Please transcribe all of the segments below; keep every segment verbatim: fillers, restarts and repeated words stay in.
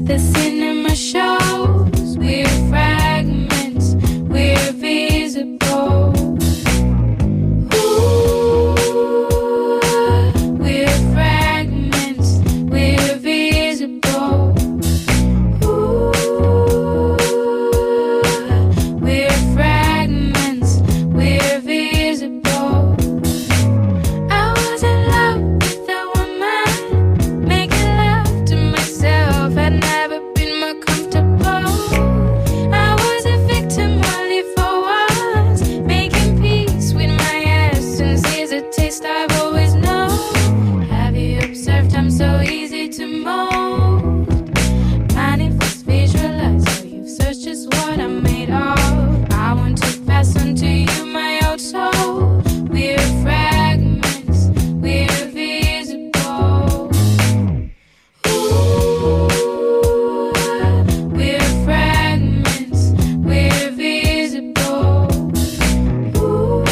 at the cinema shows. We're fragments, we're visible. Ooh, we're fragments, we're visible. Ooh, we're fragments, we're visible. I was in love with a woman, making love to myself. I'd never been more comfortable. I was a victim only for once, making peace with my essence is a taste I've always known. Have you observed I'm so easy to mold? Manifest, visualize, so you've searched just what I'm made of. I want to pass on to you my old soul. We're fragments, we're visible. Ooh, we're fragments, we're visible. Ooh,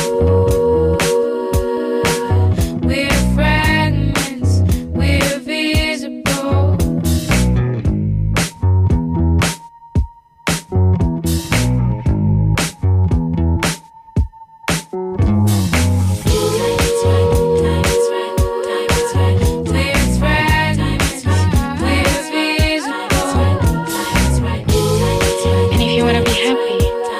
we're fragments, we're visible. And if you wanna be happy,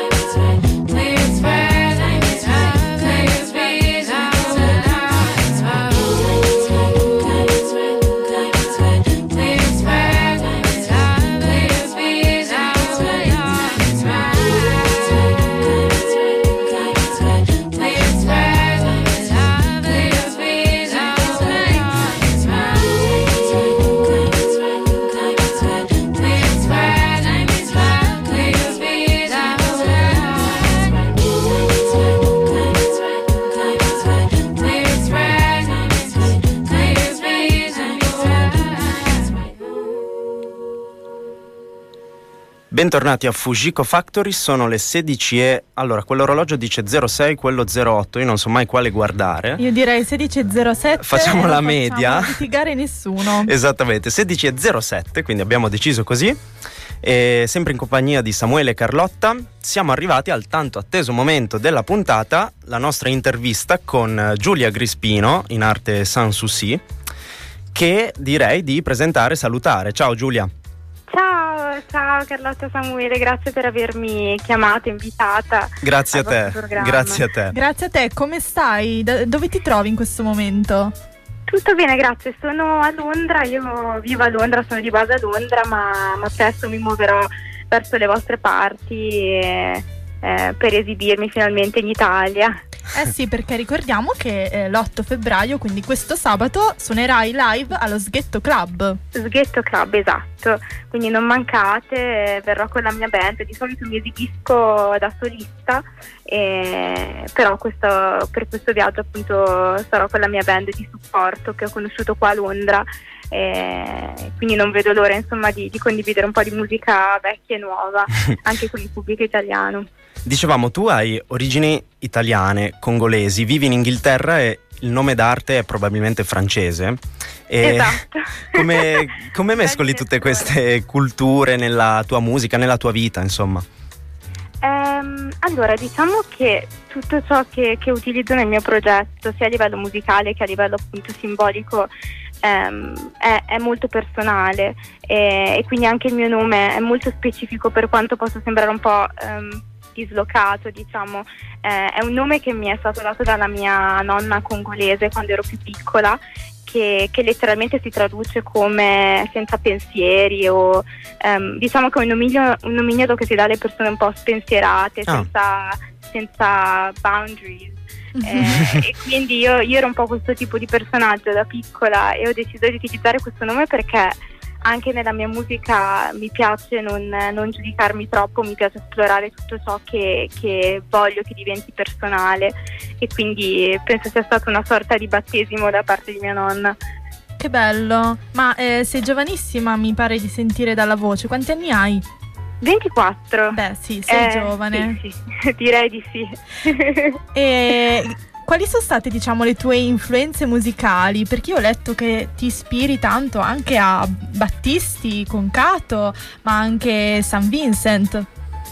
Bentornati a Fujiko Factory, sono le sedici e... Allora, quell'orologio dice zero sei, quello zero otto, io non so mai quale guardare. Io direi sedici e zero sette. Facciamo la media. Non litigare nessuno. Esattamente, sedici e zero sette, quindi abbiamo deciso così. E sempre in compagnia di Samuele e Carlotta, siamo arrivati al tanto atteso momento della puntata, la nostra intervista con Giulia Grispino, in arte Sanssouci, che direi di presentare e salutare. Ciao Giulia. Ciao, ciao Carlotta, Samuele, grazie per avermi chiamata, invitata. Grazie a te, grazie a te. Grazie a te, come stai? Da- dove ti trovi in questo momento? Tutto bene, grazie, sono a Londra, io vivo a Londra, sono di base a Londra, ma, ma presto mi muoverò verso le vostre parti e, eh, per esibirmi finalmente in Italia. Eh sì, perché ricordiamo che eh, l'otto febbraio, quindi questo sabato, suonerai live allo Sghetto Club. Sghetto Club, esatto, quindi non mancate, verrò con la mia band, di solito mi esibisco da solista, e, però questo, per questo viaggio appunto sarò con la mia band di supporto che ho conosciuto qua a Londra, e quindi non vedo l'ora insomma di, di condividere un po' di musica vecchia e nuova anche con il pubblico italiano. Dicevamo, tu hai origini italiane, congolesi, vivi in Inghilterra e il nome d'arte è probabilmente francese. E esatto. Come, come mescoli tutte queste culture nella tua musica, nella tua vita, insomma? Um, allora, diciamo che tutto ciò che, che utilizzo nel mio progetto, sia a livello musicale che a livello appunto simbolico, um, è, è molto personale e, e quindi anche il mio nome è molto specifico, per quanto possa sembrare un po' um, dislocato, diciamo. Eh, è un nome che mi è stato dato dalla mia nonna congolese quando ero più piccola, che, che letteralmente si traduce come senza pensieri, o um, diciamo che è un nomignolo, un nomignolo che si dà alle persone un po' spensierate, oh. senza, senza boundaries. Eh, e quindi io, io ero un po' questo tipo di personaggio da piccola e ho deciso di utilizzare questo nome perché anche nella mia musica mi piace non, non giudicarmi troppo, mi piace esplorare tutto ciò che, che voglio che diventi personale, e quindi penso sia stata una sorta di battesimo da parte di mia nonna. Che bello, ma eh, sei giovanissima, mi pare di sentire dalla voce. Quanti anni hai? ventiquattro. Beh sì, sei eh, giovane. Sì, sì. Direi di sì. E quali sono state, diciamo, le tue influenze musicali? Perché io ho letto che ti ispiri tanto anche a Battisti con Cato, ma anche San Vincent.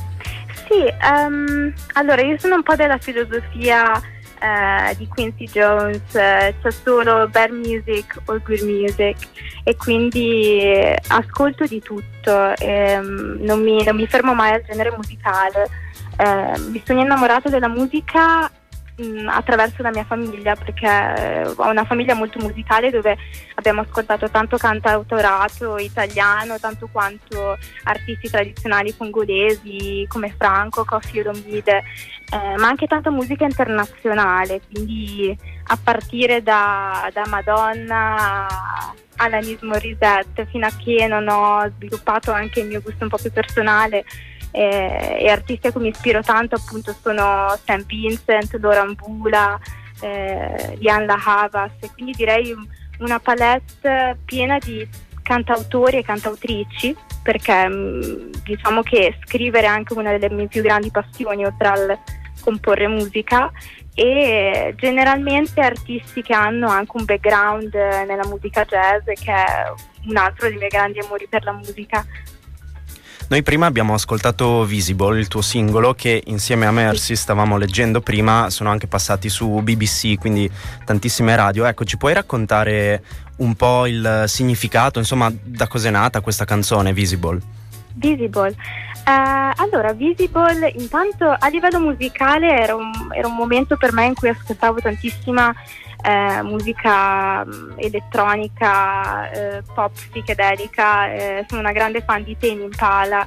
Sì, um, allora io sono un po' della filosofia uh, di Quincy Jones, uh, c'è solo bad music o good music, e quindi ascolto di tutto, um, non, mi, non mi fermo mai al genere musicale. Uh, mi sono innamorata della musica attraverso la mia famiglia, perché ho una famiglia molto musicale dove abbiamo ascoltato tanto cantautorato italiano, tanto quanto artisti tradizionali congolesi come Franco, Koffi Olomide, eh, ma anche tanta musica internazionale, quindi a partire da, da Madonna all'Alanis Morissette, fino a che non ho sviluppato anche il mio gusto un po' più personale. Eh, e artisti a cui mi ispiro tanto appunto sono Saint Vincent, Laura Mbula, eh, Liane La Havas, e quindi direi una palette piena di cantautori e cantautrici, perché mh, diciamo che scrivere è anche una delle mie più grandi passioni oltre al comporre musica, e generalmente artisti che hanno anche un background nella musica jazz, che è un altro dei miei grandi amori per la musica. Noi prima abbiamo ascoltato Visible, il tuo singolo, che insieme a Mercy, stavamo leggendo prima, sono anche passati su B B C, quindi tantissime radio. Ecco, ci puoi raccontare un po' il significato, insomma, da cos'è nata questa canzone, Visible? Visible. Uh, allora, Visible, intanto a livello musicale era un, era un momento per me in cui ascoltavo tantissima Eh, musica mh, elettronica, eh, pop psichedelica. Eh, sono una grande fan di Tame Impala,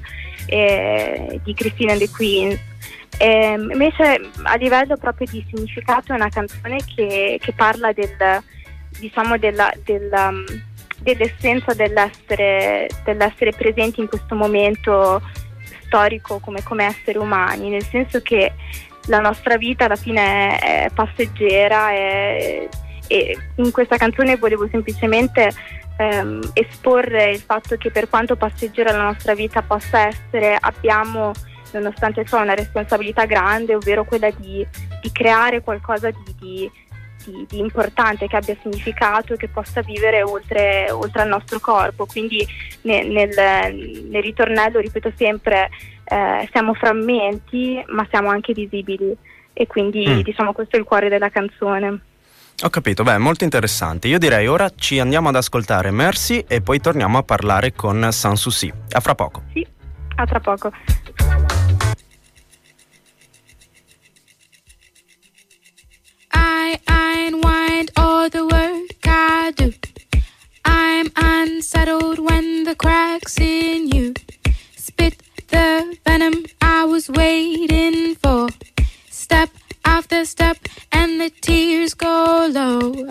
eh, di Christine and the Queens. Eh, invece a livello proprio di significato è una canzone che, che parla del, diciamo della, della, dell'essenza dell'essere, dell'essere presenti in questo momento storico come, come esseri umani, nel senso che la nostra vita alla fine è passeggera, e, e in questa canzone volevo semplicemente ehm, esporre il fatto che per quanto passeggera la nostra vita possa essere, abbiamo nonostante ciò una responsabilità grande, ovvero quella di, di creare qualcosa di, di, di, di importante, che abbia significato, che possa vivere oltre, oltre al nostro corpo. Quindi nel, nel, nel ritornello ripeto sempre Eh, siamo frammenti ma siamo anche visibili, e quindi mm. diciamo questo è il cuore della canzone. Ho capito, beh, molto interessante. Io direi ora ci andiamo ad ascoltare Mercy e poi torniamo a parlare con Sanssouci. A fra poco. Sì, a tra poco. I unwind all the work I do. I'm unsettled when the cracks in you spit the venom I was waiting for. Step after step and the tears go low.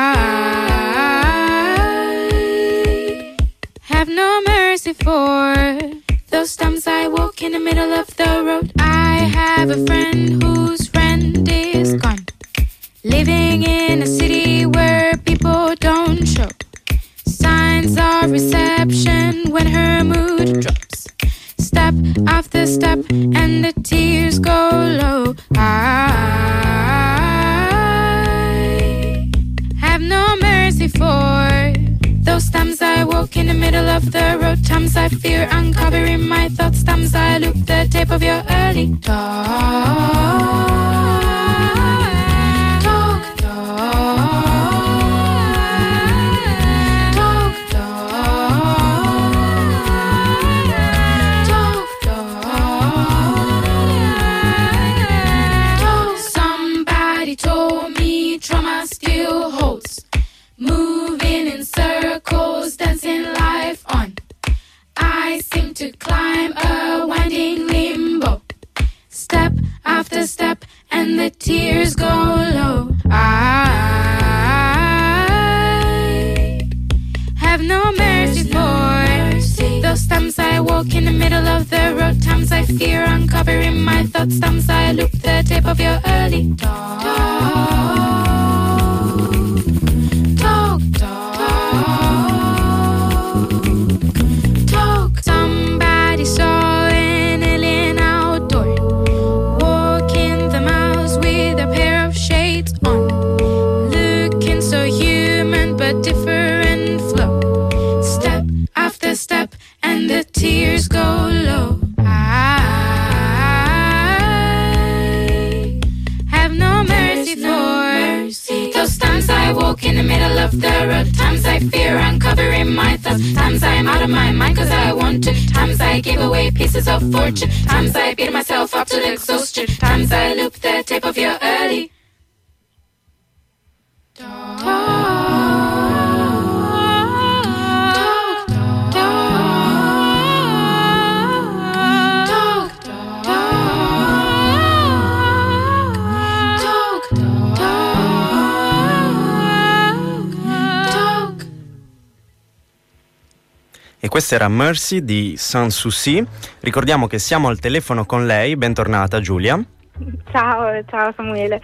I have no mercy for those times I walk in the middle of the road. I have a friend whose friend is gone, living in a city where people don't show signs of reception when her mood drops. Step after step and the tears go low. I have no mercy for those times I walk in the middle of the road, times I fear uncovering my thoughts, times I loop the tape of your early talk. Step and the tears go low. I have no mercy for those times I walk in the middle of the road, times I fear uncovering my thoughts, times I loop the tape of your early talk. Talk, talk, talk. Somebody saw an alien outdoor, walking the miles with a pair of shades on. tears go low. I have no mercy for those times I walk in the middle of the road. Times I fear uncovering my thoughts. Times I'm out of my mind cause I want to. Times I give away pieces of fortune. Times I beat myself up to the exhaustion. Times I loop the tape of your early E questa era Mercy di Sans Souci. Ricordiamo che siamo al telefono con lei. Bentornata Giulia. Ciao, ciao Samuele.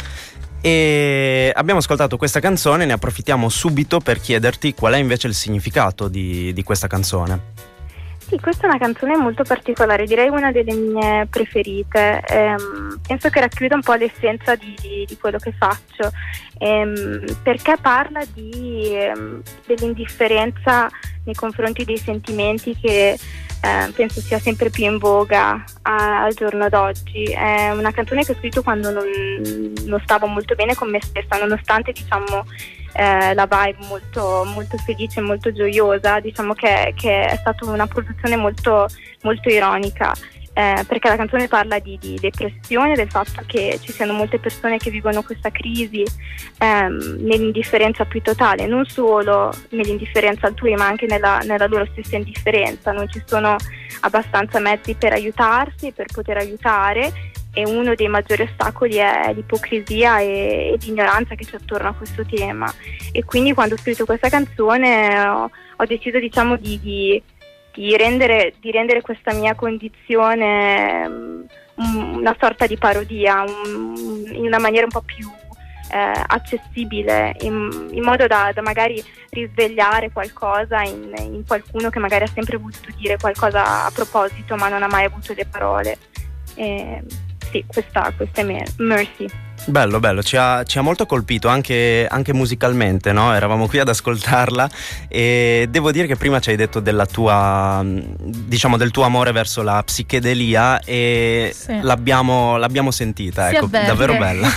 E abbiamo ascoltato questa canzone, ne approfittiamo subito per chiederti qual è invece il significato di, di questa canzone. Sì, questa è una canzone molto particolare, direi una delle mie preferite. Ehm, penso che racchiuda un po' l'essenza di, di, di quello che faccio, ehm, perché parla di, ehm, dell'indifferenza nei confronti dei sentimenti che eh, penso sia sempre più in voga a, al giorno d'oggi. È una canzone che ho scritto quando non, non stavo molto bene con me stessa, nonostante diciamo Eh, la vibe molto, molto felice, molto gioiosa. Diciamo che, che è stata una produzione molto, molto ironica, eh, perché la canzone parla di, di depressione, del fatto che ci siano molte persone che vivono questa crisi ehm, nell'indifferenza più totale, non solo nell'indifferenza altrui ma anche nella, nella loro stessa indifferenza. Non ci sono abbastanza mezzi per aiutarsi, per poter aiutare, e uno dei maggiori ostacoli è l'ipocrisia e, e l'ignoranza che c'è attorno a questo tema. E quindi quando ho scritto questa canzone ho, ho deciso diciamo di, di, di, rendere, di rendere questa mia condizione um, una sorta di parodia, um, in una maniera un po' più eh, accessibile, in, in modo da, da magari risvegliare qualcosa in, in qualcuno che magari ha sempre voluto dire qualcosa a proposito ma non ha mai avuto le parole. E, sì, questa, questa è Mercy. Bello, bello, ci ha, ci ha molto colpito anche, anche musicalmente, no? Eravamo qui ad ascoltarla e devo dire che prima ci hai detto della tua, diciamo del tuo amore verso la psichedelia e sì. l'abbiamo, l'abbiamo sentita, Si ecco, avverte. davvero bella.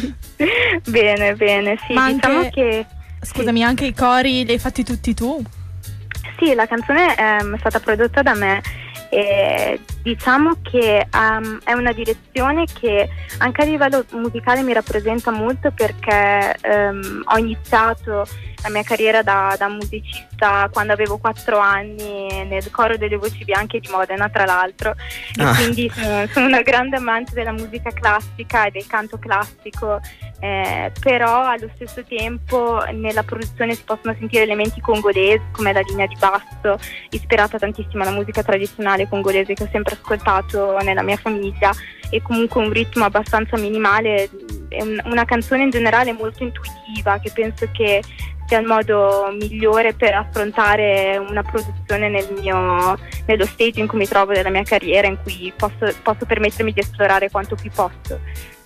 Bene, bene, sì, Ma diciamo anche, che scusami, sì. anche i cori li hai fatti tutti tu? Sì, la canzone ehm, è stata prodotta da me. E diciamo che um, è una direzione che anche a livello musicale mi rappresenta molto, perché um, ho iniziato la mia carriera da, da musicista quando avevo quattro anni nel coro delle Voci Bianche di Modena, tra l'altro, Ah. e quindi sono, sono una grande amante della musica classica e del canto classico, eh, però allo stesso tempo nella produzione si possono sentire elementi congolesi come la linea di basso, ispirata tantissimo alla musica tradizionale congolese che ho sempre ascoltato nella mia famiglia, e comunque un ritmo abbastanza minimale. È un, una canzone in generale molto intuitiva, che penso che sia il modo migliore per affrontare una produzione nel mio, nello stage in cui mi trovo della mia carriera, in cui posso, posso permettermi di esplorare quanto più posso.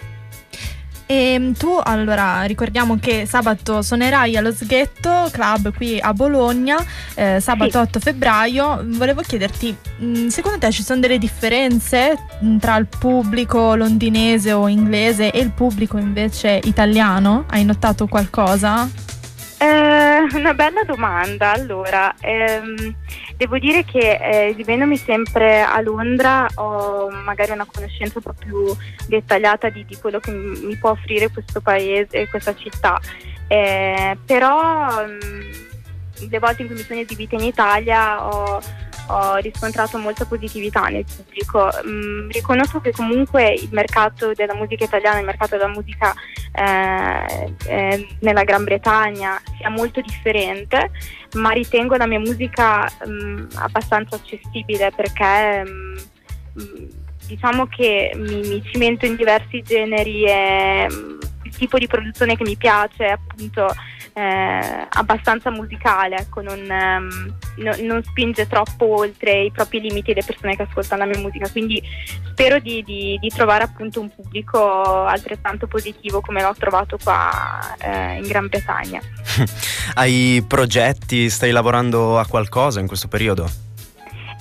E tu, allora, ricordiamo che sabato suonerai allo Sghetto Club qui a Bologna, eh, sabato Sì. otto febbraio. Volevo chiederti, mh, secondo te ci sono delle differenze mh, tra il pubblico londinese o inglese e il pubblico invece italiano? Hai notato qualcosa? Eh, una bella domanda. Allora, ehm, devo dire che eh, vivendomi sempre a Londra ho magari una conoscenza un po' più dettagliata di, di quello che mi, mi può offrire questo paese, questa città, eh, però mh, le volte in cui mi sono esibita in Italia ho, ho riscontrato molta positività nel pubblico. Mm, riconosco che comunque il mercato della musica italiana, il mercato della musica eh, eh, nella Gran Bretagna sia molto differente, ma ritengo la mia musica mm, abbastanza accessibile, perché mm, diciamo che mi, mi cimento in diversi generi e mm, il tipo di produzione che mi piace è appunto Eh, abbastanza musicale, ecco, non, ehm, no, non spinge troppo oltre i propri limiti le persone che ascoltano la mia musica, quindi spero di, di, di trovare appunto un pubblico altrettanto positivo come l'ho trovato qua eh, in Gran Bretagna. Hai progetti? Stai lavorando a qualcosa in questo periodo?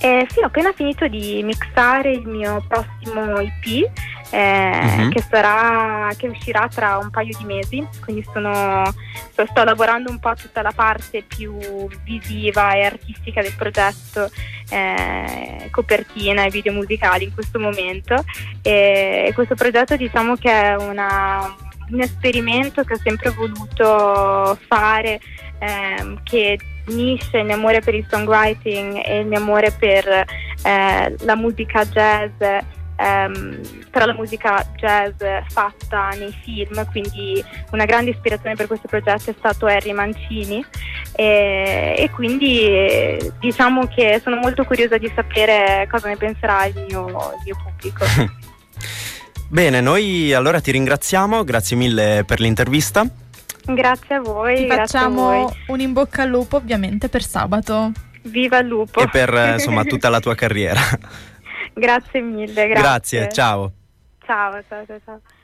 Eh, sì, ho appena finito di mixare il mio prossimo E P, eh, Mhm. che sarà che uscirà tra un paio di mesi, quindi sono, sto, sto lavorando un po' a tutta la parte più visiva e artistica del progetto, eh, copertina e video musicali in questo momento, e, e questo progetto diciamo che è una, un esperimento che ho sempre voluto fare, ehm, che unisce il mio amore per il songwriting e il mio amore per eh, la musica jazz, ehm, per la musica jazz fatta nei film, quindi una grande ispirazione per questo progetto è stato Harry Mancini, e, e quindi eh, diciamo che sono molto curiosa di sapere cosa ne penserà il mio, il mio pubblico. Bene, noi allora ti ringraziamo, grazie mille per l'intervista. Grazie a voi, Ti grazie a facciamo voi. un in bocca al lupo ovviamente per sabato. Viva il lupo! E per eh, insomma tutta la tua carriera. Grazie mille, grazie. Grazie, ciao. Ciao, ciao, ciao, ciao.